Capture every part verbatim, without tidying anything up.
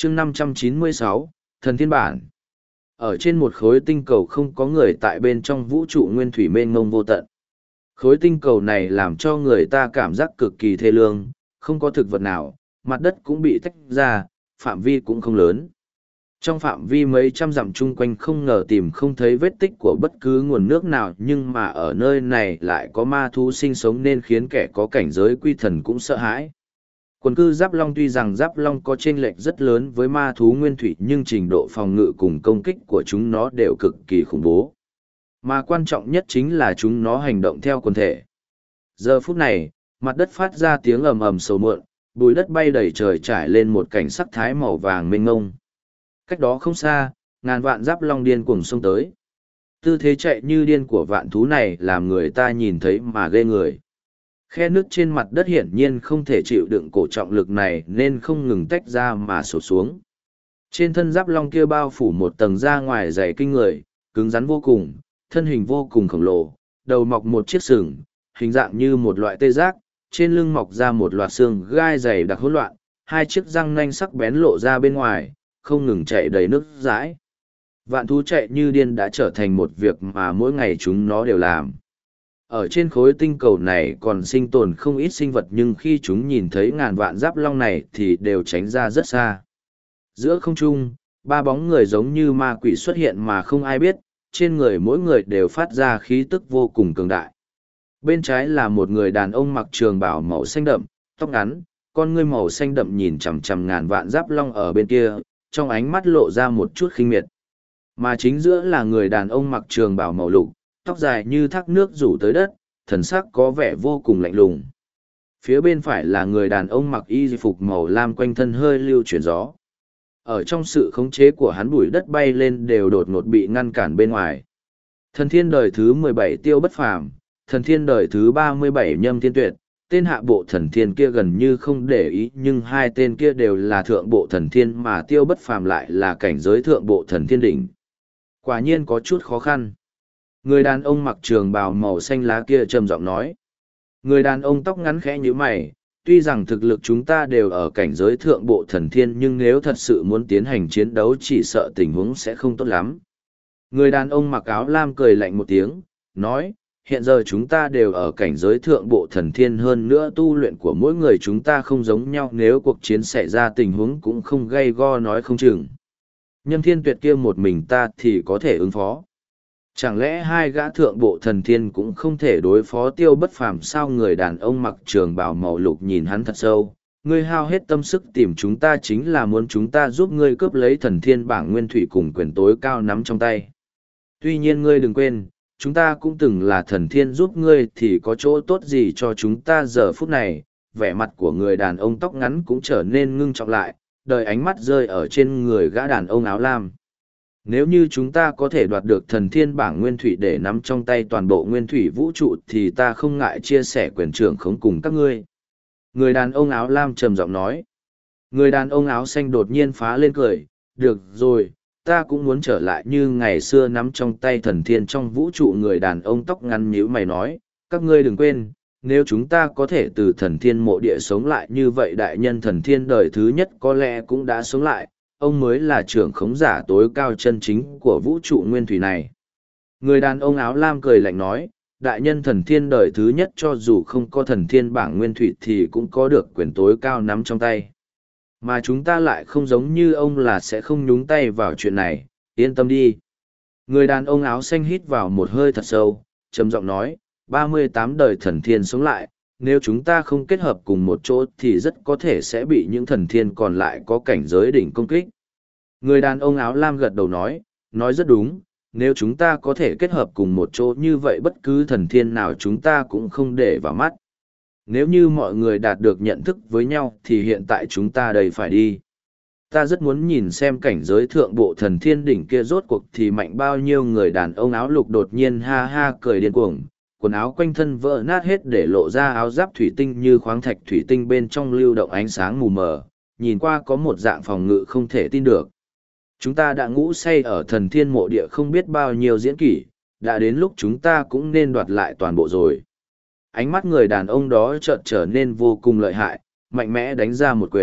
chương năm trăm chín mươi sáu, Thần Thiên Bản. Ở trên một khối tinh cầu không có người tại bên trong vũ trụ nguyên thủy mênh mông vô tận. Khối tinh cầu này làm cho người ta cảm giác cực kỳ thê lương, không có thực vật nào, mặt đất cũng bị tách ra, phạm vi cũng không lớn. Trong phạm vi mấy trăm dặm chung quanh không ngờ tìm không thấy vết tích của bất cứ nguồn nước nào, nhưng mà ở nơi này lại có ma thú sinh sống nên khiến kẻ có cảnh giới quy thần cũng sợ hãi. Quần cư Giáp Long tuy rằng Giáp Long có chênh lệch rất lớn với ma thú nguyên thủy nhưng trình độ phòng ngự cùng công kích của chúng nó đều cực kỳ khủng bố. Mà quan trọng nhất chính là chúng nó hành động theo quần thể. Giờ phút này, mặt đất phát ra tiếng ầm ầm sầu muộn, bụi đất bay đầy trời trải lên một cảnh sắc thái màu vàng mênh mông. Cách đó không xa, ngàn vạn Giáp Long điên cuồng xông tới. Tư thế chạy như điên của vạn thú này làm người ta nhìn thấy mà ghê người. Khe nước trên mặt đất hiển nhiên không thể chịu đựng cổ trọng lực này nên không ngừng tách ra mà sụt xuống. Trên thân Giáp Long kia bao phủ một tầng da ngoài dày kinh người, cứng rắn vô cùng, thân hình vô cùng khổng lồ, đầu mọc một chiếc sừng, hình dạng như một loại tê giác, trên lưng mọc ra một loạt xương gai dày đặc hỗn loạn, hai chiếc răng nanh sắc bén lộ ra bên ngoài, không ngừng chạy đầy nước dãi. Vạn thú chạy như điên đã trở thành một việc mà mỗi ngày chúng nó đều làm. Ở trên khối tinh cầu này còn sinh tồn không ít sinh vật nhưng khi chúng nhìn thấy ngàn vạn Giáp Long này thì đều tránh ra rất xa. Giữa không trung, ba bóng người giống như ma quỷ xuất hiện mà không ai biết, trên người mỗi người đều phát ra khí tức vô cùng cường đại. Bên trái là một người đàn ông mặc trường bào màu xanh đậm, tóc ngắn, con ngươi màu xanh đậm nhìn chằm chằm ngàn vạn Giáp Long ở bên kia, trong ánh mắt lộ ra một chút khinh miệt. Mà chính giữa là người đàn ông mặc trường bào màu lục, tóc dài như thác nước rủ tới đất, thần sắc có vẻ vô cùng lạnh lùng. Phía bên phải là người đàn ông mặc y phục màu lam quanh thân hơi lưu chuyển gió. Ở trong sự khống chế của hắn bụi đất bay lên đều đột ngột bị ngăn cản bên ngoài. Thần thiên đời thứ mười bảy Tiêu Bất Phàm, thần thiên đời thứ ba mươi bảy Nhâm Thiên Tuyệt, tên hạ bộ thần thiên kia gần như không để ý nhưng hai tên kia đều là thượng bộ thần thiên mà Tiêu Bất Phàm lại là cảnh giới thượng bộ thần thiên đỉnh. Quả nhiên có chút khó khăn. Người đàn ông mặc trường bào màu xanh lá kia trầm giọng nói. Người đàn ông tóc ngắn khẽ như mày, tuy rằng thực lực chúng ta đều ở cảnh giới thượng bộ thần thiên nhưng nếu thật sự muốn tiến hành chiến đấu chỉ sợ tình huống sẽ không tốt lắm. Người đàn ông mặc áo lam cười lạnh một tiếng, nói, hiện giờ chúng ta đều ở cảnh giới thượng bộ thần thiên hơn nữa tu luyện của mỗi người chúng ta không giống nhau nếu cuộc chiến xảy ra tình huống cũng không gay go nói không chừng. Nhâm Thiên Tuyệt kia một mình ta thì có thể ứng phó. Chẳng lẽ hai gã thượng bộ thần thiên cũng không thể đối phó Tiêu Bất Phàm sao? Người đàn ông mặc trường bào màu lục nhìn hắn thật sâu, ngươi hao hết tâm sức tìm chúng ta chính là muốn chúng ta giúp ngươi cướp lấy thần thiên bảng nguyên thủy cùng quyền tối cao nắm trong tay. Tuy nhiên ngươi đừng quên, chúng ta cũng từng là thần thiên giúp ngươi thì có chỗ tốt gì cho chúng ta giờ phút này. Vẻ mặt của người đàn ông tóc ngắn cũng trở nên ngưng trọng lại, đợi ánh mắt rơi ở trên người gã đàn ông áo lam. Nếu như chúng ta có thể đoạt được thần thiên bảng nguyên thủy để nắm trong tay toàn bộ nguyên thủy vũ trụ thì ta không ngại chia sẻ quyền trưởng khống cùng các ngươi. Người đàn ông áo lam trầm giọng nói. Người đàn ông áo xanh đột nhiên phá lên cười, được rồi, ta cũng muốn trở lại như ngày xưa nắm trong tay thần thiên trong vũ trụ. Người đàn ông tóc ngắn nhíu mày nói, các ngươi đừng quên, nếu chúng ta có thể từ thần thiên mộ địa sống lại như vậy đại nhân thần thiên đời thứ nhất có lẽ cũng đã sống lại, ông mới là trưởng khống giả tối cao chân chính của vũ trụ nguyên thủy này. Người đàn ông áo lam cười lạnh nói, đại nhân thần thiên đời thứ nhất cho dù không có thần thiên bảng nguyên thủy thì cũng có được quyền tối cao nắm trong tay. Mà chúng ta lại không giống như ông là sẽ không nhúng tay vào chuyện này, yên tâm đi. Người đàn ông áo xanh hít vào một hơi thật sâu, trầm giọng nói, ba mươi tám đời thần thiên sống lại, nếu chúng ta không kết hợp cùng một chỗ thì rất có thể sẽ bị những thần thiên còn lại có cảnh giới đỉnh công kích. Người đàn ông áo lam gật đầu nói, nói rất đúng, nếu chúng ta có thể kết hợp cùng một chỗ như vậy bất cứ thần thiên nào chúng ta cũng không để vào mắt. Nếu như mọi người đạt được nhận thức với nhau thì hiện tại chúng ta đây phải đi. Ta rất muốn nhìn xem cảnh giới thượng bộ thần thiên đỉnh kia rốt cuộc thì mạnh bao nhiêu. Người đàn ông áo lục đột nhiên ha ha cười điên cuồng, quần áo quanh thân vỡ nát hết để lộ ra áo giáp thủy tinh như khoáng thạch thủy tinh bên trong lưu động ánh sáng mù mờ, nhìn qua có một dạng phòng ngự không thể tin được. Chúng ta đã ngủ say ở thần thiên mộ địa không biết bao nhiêu diễn kỷ, đã đến lúc chúng ta cũng nên đoạt lại toàn bộ rồi. Ánh mắt người đàn ông đó chợt trở nên vô cùng lợi hại, mạnh mẽ đánh ra một quyền,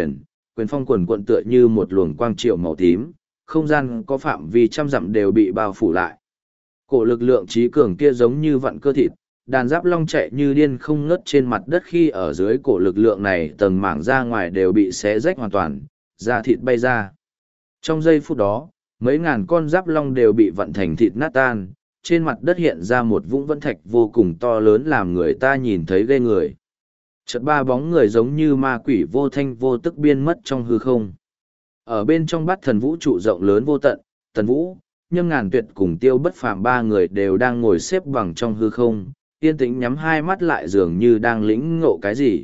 quyền phong quần quận tựa như một luồng quang triệu màu tím, không gian có phạm vi trăm dặm đều bị bao phủ lại. Cổ lực lượng trí cường kia giống như vặn cơ thịt, đàn giáp long chạy như điên không ngớt trên mặt đất khi ở dưới cổ lực lượng này tầng mảng ra ngoài đều bị xé rách hoàn toàn, da thịt bay ra. Trong giây phút đó, mấy ngàn con giáp long đều bị vặn thành thịt nát tan, trên mặt đất hiện ra một vũng vân thạch vô cùng to lớn làm người ta nhìn thấy ghê người. Chợt ba bóng người giống như ma quỷ vô thanh vô tức biên mất trong hư không. Ở bên trong bát thần vũ trụ rộng lớn vô tận, Tần Vũ, Nhâm Ngàn Tuyệt cùng Tiêu Bất Phàm ba người đều đang ngồi xếp bằng trong hư không, yên tĩnh nhắm hai mắt lại dường như đang lĩnh ngộ cái gì.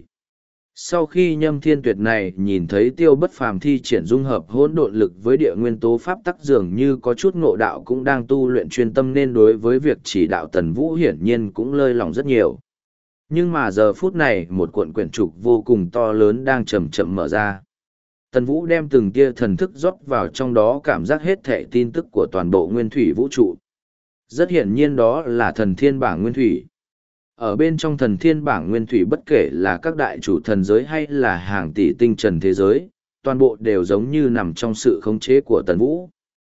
Sau khi Nhâm Thiên Tuyệt này nhìn thấy Tiêu Bất Phàm thi triển dung hợp hỗn độn lực với địa nguyên tố pháp tắc dường như có chút ngộ đạo cũng đang tu luyện chuyên tâm nên đối với việc chỉ đạo Tần Vũ hiển nhiên cũng lơi lỏng rất nhiều. Nhưng mà giờ phút này một cuộn quyển trục vô cùng to lớn đang chậm chậm mở ra. Tần Vũ đem từng tia thần thức rót vào trong đó cảm giác hết thảy tin tức của toàn bộ nguyên thủy vũ trụ. Rất hiển nhiên đó là thần thiên bảng nguyên thủy. Ở bên trong thần thiên bảng nguyên thủy bất kể là các đại chủ thần giới hay là hàng tỷ tinh trần thế giới, toàn bộ đều giống như nằm trong sự khống chế của Tần Vũ.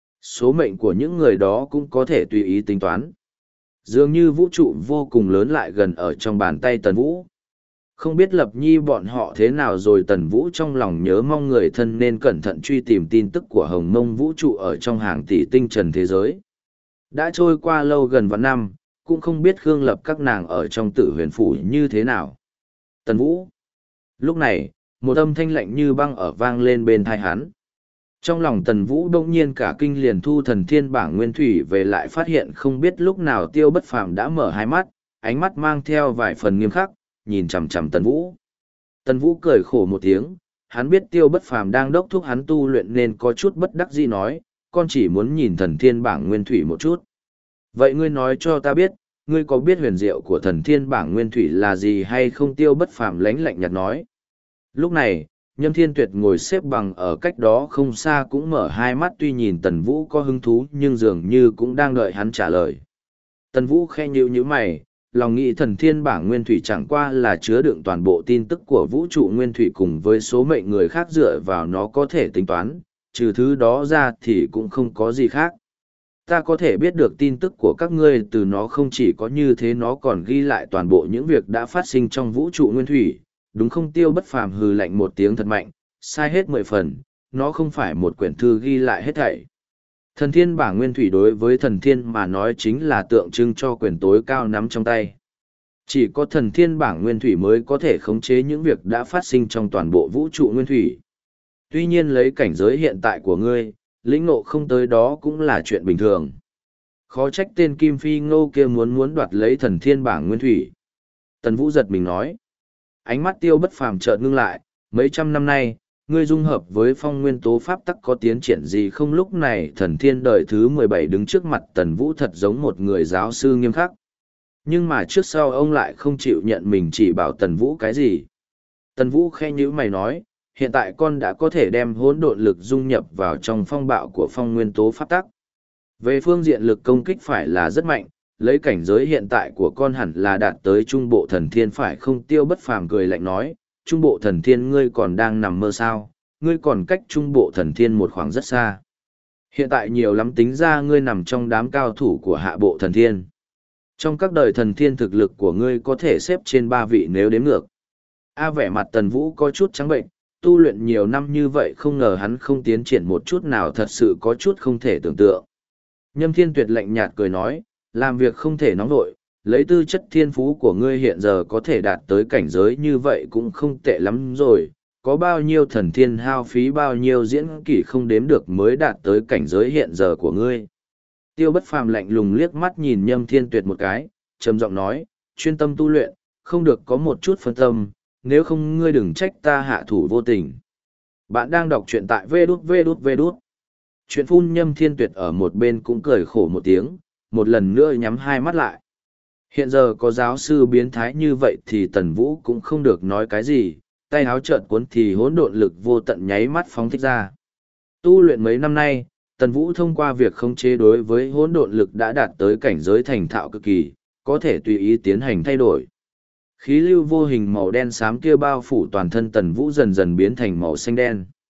Số mệnh của những người đó cũng có thể tùy ý tính toán. Dường như vũ trụ vô cùng lớn lại gần ở trong bàn tay Tần Vũ. Không biết Lập Nhi bọn họ thế nào rồi Tần Vũ trong lòng nhớ mong người thân nên cẩn thận truy tìm tin tức của Hồng Mông vũ trụ ở trong hàng tỷ tinh trần thế giới. Đã trôi qua lâu gần vạn năm, cũng không biết Khương Lập các nàng ở trong Tử Huyền phủ như thế nào. Tần Vũ. Lúc này, một âm thanh lạnh như băng ở vang lên bên tai hắn. Trong lòng Tần Vũ đông nhiên cả kinh liền thu thần thiên bảng nguyên thủy về lại phát hiện không biết lúc nào Tiêu Bất Phàm đã mở hai mắt, ánh mắt mang theo vài phần nghiêm khắc, nhìn chằm chằm Tần Vũ. Tần Vũ cười khổ một tiếng, hắn biết Tiêu Bất Phàm đang đốc thúc hắn tu luyện nên có chút bất đắc dĩ nói, con chỉ muốn nhìn thần thiên bảng nguyên thủy một chút. Vậy ngươi nói cho ta biết, ngươi có biết huyền diệu của thần thiên bảng nguyên thủy là gì hay không? Tiêu Bất Phàm lánh lạnh nhạt nói. Lúc này, Nhâm Thiên Tuyệt ngồi xếp bằng ở cách đó không xa cũng mở hai mắt tuy nhìn Tần Vũ có hứng thú nhưng dường như cũng đang đợi hắn trả lời. Tần Vũ khe nhíu nhíu mày, lòng nghĩ thần thiên bảng nguyên thủy chẳng qua là chứa đựng toàn bộ tin tức của vũ trụ nguyên thủy cùng với số mệnh người khác dựa vào nó có thể tính toán, trừ thứ đó ra thì cũng không có gì khác. Ta có thể biết được tin tức của các ngươi từ nó không chỉ có như thế nó còn ghi lại toàn bộ những việc đã phát sinh trong vũ trụ nguyên thủy, đúng không? Tiêu Bất Phàm hừ lạnh một tiếng thật mạnh, sai hết mười phần, nó không phải một quyển thư ghi lại hết thảy. Thần thiên bảng nguyên thủy đối với thần thiên mà nói chính là tượng trưng cho quyền tối cao nắm trong tay. Chỉ có thần thiên bảng nguyên thủy mới có thể khống chế những việc đã phát sinh trong toàn bộ vũ trụ nguyên thủy. Tuy nhiên lấy cảnh giới hiện tại của ngươi, lĩnh ngộ không tới đó cũng là chuyện bình thường. Khó trách tên Kim Phi Ngô kia muốn muốn đoạt lấy thần thiên bảng nguyên thủy. Tần Vũ giật mình nói. Ánh mắt Tiêu Bất Phàm chợt ngưng lại, mấy trăm năm nay, ngươi dung hợp với phong nguyên tố pháp tắc có tiến triển gì không? Lúc này thần thiên đời thứ mười bảy đứng trước mặt Tần Vũ thật giống một người giáo sư nghiêm khắc. Nhưng mà trước sau ông lại không chịu nhận mình chỉ bảo Tần Vũ cái gì. Tần Vũ khe nhíu mày nói, hiện tại con đã có thể đem hỗn độn lực dung nhập vào trong phong bạo của phong nguyên tố pháp tắc. Về phương diện lực công kích phải là rất mạnh, lấy cảnh giới hiện tại của con hẳn là đạt tới trung bộ thần thiên phải không? Tiêu Bất Phàm cười lạnh nói, trung bộ thần thiên ngươi còn đang nằm mơ sao, ngươi còn cách trung bộ thần thiên một khoảng rất xa. Hiện tại nhiều lắm tính ra ngươi nằm trong đám cao thủ của hạ bộ thần thiên. Trong các đời thần thiên thực lực của ngươi có thể xếp trên ba vị nếu đếm ngược. A vẻ mặt Tần Vũ có chút trắng bệnh, tu luyện nhiều năm như vậy không ngờ hắn không tiến triển một chút nào thật sự có chút không thể tưởng tượng. Nhâm Thiên Tuyệt lạnh nhạt cười nói, làm việc không thể nóng vội, lấy tư chất thiên phú của ngươi hiện giờ có thể đạt tới cảnh giới như vậy cũng không tệ lắm rồi, có bao nhiêu thần thiên hao phí bao nhiêu diễn kỷ không đếm được mới đạt tới cảnh giới hiện giờ của ngươi. Tiêu Bất Phàm lạnh lùng liếc mắt nhìn Nhâm Thiên Tuyệt một cái, trầm giọng nói, chuyên tâm tu luyện, không được có một chút phân tâm, nếu không ngươi đừng trách ta hạ thủ vô tình. Bạn đang đọc truyện tại vê đút vê đút vê đút. Chuyện phun Nhâm Thiên Tuyệt ở một bên cũng cười khổ một tiếng, một lần nữa nhắm hai mắt lại. Hiện giờ có giáo sư biến thái như vậy thì Tần Vũ cũng không được nói cái gì, tay áo trợn cuốn thì hỗn độn lực vô tận nháy mắt phóng thích ra. Tu luyện mấy năm nay, Tần Vũ thông qua việc khống chế đối với hỗn độn lực đã đạt tới cảnh giới thành thạo cực kỳ, có thể tùy ý tiến hành thay đổi. Khí lưu vô hình màu đen xám kia bao phủ toàn thân Tần Vũ dần dần biến thành màu xanh đen.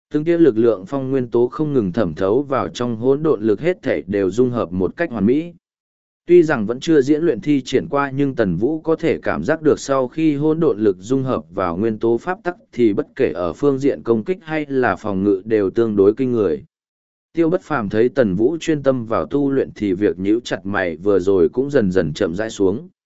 Từng tia lực lượng phong nguyên tố không ngừng thẩm thấu vào trong hỗn độn lực hết thảy đều dung hợp một cách hoàn mỹ. Tuy rằng vẫn chưa diễn luyện thi triển qua nhưng Tần Vũ có thể cảm giác được sau khi hỗn độn lực dung hợp vào nguyên tố pháp tắc thì bất kể ở phương diện công kích hay là phòng ngự đều tương đối kinh người. Tiêu Bất Phàm thấy Tần Vũ chuyên tâm vào tu luyện thì việc nhíu chặt mày vừa rồi cũng dần dần chậm rãi xuống.